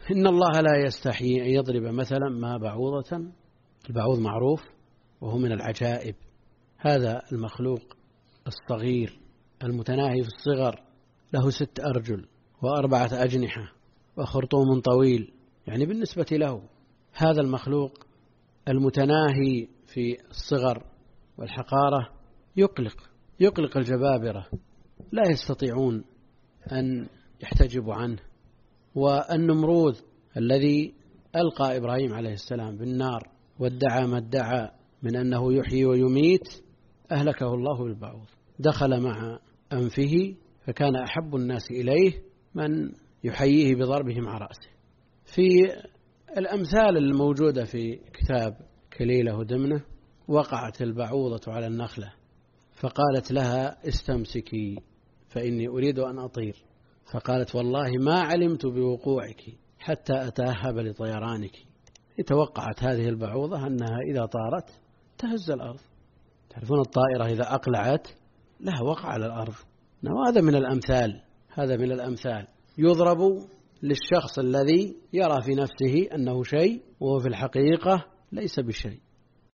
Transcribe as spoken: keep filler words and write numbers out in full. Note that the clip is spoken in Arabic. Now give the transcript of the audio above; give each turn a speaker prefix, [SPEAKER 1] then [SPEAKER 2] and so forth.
[SPEAKER 1] إن الله لا يستحي أن يضرب مثلا ما بعوضة. البعوض معروف وهو من العجائب، هذا المخلوق الصغير المتناهي في الصغر، له ست أرجل وأربعة أجنحة وخرطوم طويل، يعني بالنسبة له هذا المخلوق المتناهي في الصغر والحقارة يقلق يقلق الجبابرة، لا يستطيعون أن يحتجبوا عنه. والنمروذ الذي ألقى إبراهيم عليه السلام بالنار وادعى ما ادعى من أنه يحيي ويميت، أهلكه الله بالبعوض، دخل مع أنفه فكان أحب الناس إليه من يحييه بضربه مع رأسه. في الأمثال الموجودة في كتاب كليلة ودمنة، وقعت البعوضة على النخلة فقالت لها استمسكي فإني أريد أن أطير، فقالت والله ما علمت بوقوعك حتى أتأهب لطيرانك. توقعت هذه البعوضة أنها إذا طارت تهز الأرض. تعرفون الطائرة إذا أقلعت لها وقع على الأرض. وهذا من الأمثال هذا من الأمثال يضرب للشخص الذي يرى في نفسه أنه شيء وهو في الحقيقة ليس بشيء.